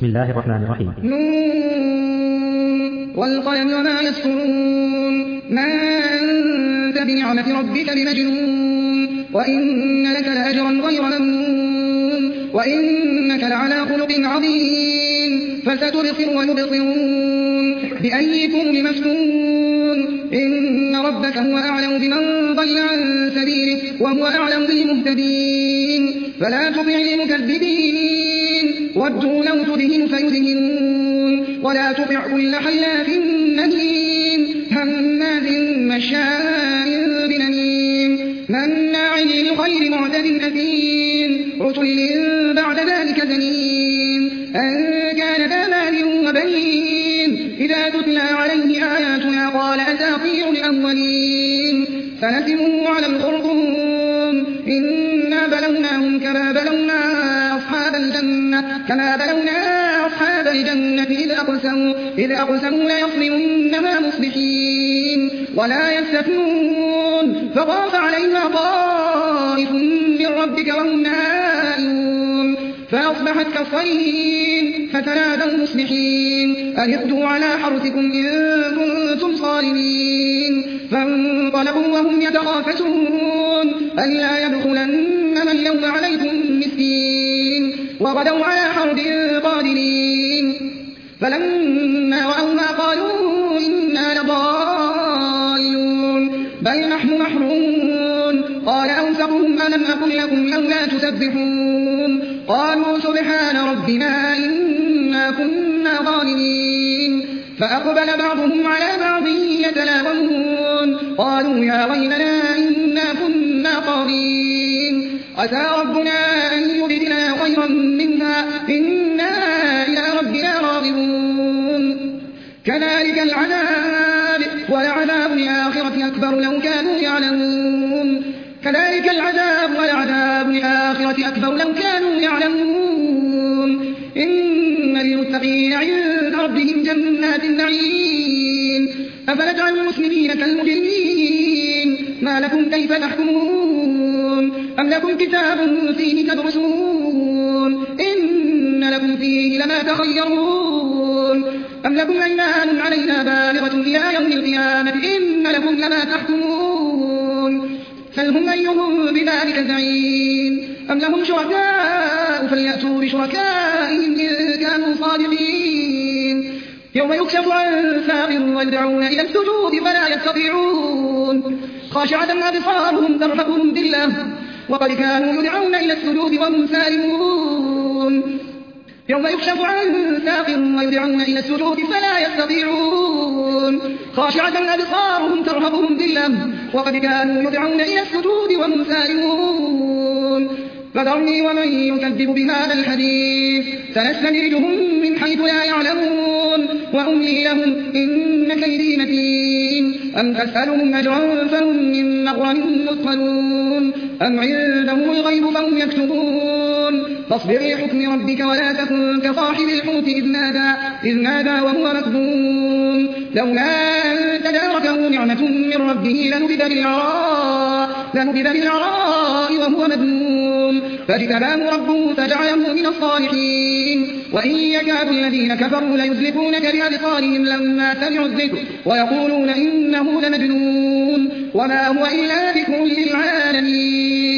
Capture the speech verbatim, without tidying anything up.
بسم الله الرحمن الرحيم. نون والقلم وما يسطرون ما أنت بنعمة ربك بمجنون وإن لك لأجرا غير ممنون وإنك لعلى خلق عظيم فستبصر ويبصرون بأيكم المفتون إن ربك هو أعلم بمن ضل عن سبيله وهو أعلم بالمهتدين فلا تطع المكذبين ودوا لو تدهن فيدهنون ولا تطع كل حلاف مهين هماز مشاء بنميم مناع للخير معتد أثيم عتل بعد ذلك زنيم أن كان ذا مال وبنين إذا تتلى عليه آياتنا قال أساطير الأولين فنسموا على الخرطوم إنا بلوناهم كما بلونا أصحاب الجنة كما بلونا أصحاب الجنة إذ أقسموا إذ أقسموا ليصرمنها مصبحين ولا يستثنون فطاف عليها طائف من ربك وهم نائمون فأصبحت كالصريم فتنادوا مصبحين أن اغدوا على حرثكم إن كنتم صارمين فانطلقوا وهم يتخافتون ألا يدخلنها اليوم عليكم مسكين وغدوا على حرد قادرين فلما رأوها قالوا إنا لضالون بل نحن محرومون قال أوسطهم ألم أقل لكم لولا تسبحون قالوا سبحان ربنا إنا كنا ظالمين فأقبل بعضهم على بعض يتلاومون قالوا يا ويلنا إنا كنا طاغين عسى ربنا أن يبدلنا خيرا منها إنا إلى ربنا راغبون كذلك العذاب ولعذاب الآخرة أكبر لو كانوا يعلمون كذلك العذاب ولعذاب الآخرة أكبر لو كانوا يعلمون إن للمتقين عند ربهم جنات النعيم أفنجعل المسلمين كالمجرمين ما لكم كيف تحكمون أم لكم كتاب فيه تدرسون إن لكم فيه لما تخيرون أم لكم أيمان علينا بالغة إلى يوم القيامة إن لكم لما تحكمون فلهم أيهم بذلك زعيم أم لهم شركاء فليأتوا بشركائهم إن كانوا صادقين يوم يكشف عن ساق ويدعون إلى السجود فلا يستطيعون خاشعة أبصارهم ترهقهم ذلة وقد كانوا يدعون إلى السجود وهم سالمون يوم يكشف عن ساق ويدعون إلى السجود فلا يستطيعون خاشعة أبصارهم ترهقهم ذلة وقد كانوا يدعون إلى السجود وهم سالمون فذرني ومن يكذب بهذا الحديث سنستدرجهم من حيث لا يعلمون وأملي لهم إن كيدي متين أم تسألهم أجرا فهم من مغرم مثقلون أم عندهم الغيب فهم يكتبون فاصبر لحكم ربك ولا تكن كصاحب الحوت إذ نادى, إذ نادى وهو مكذوم لولا أن تداركه نعمة من ربه لنبذ بالعراء, لنبذ بالعراء وهو مذموم فاجتباه ربه فجعله من الصالحين وإن يكاد الذين كفروا ليزلقونك بأبصارهم لما سمعوا الذكر ويقولون إنه لمجنون وما هو إلا ذكر للعالمين.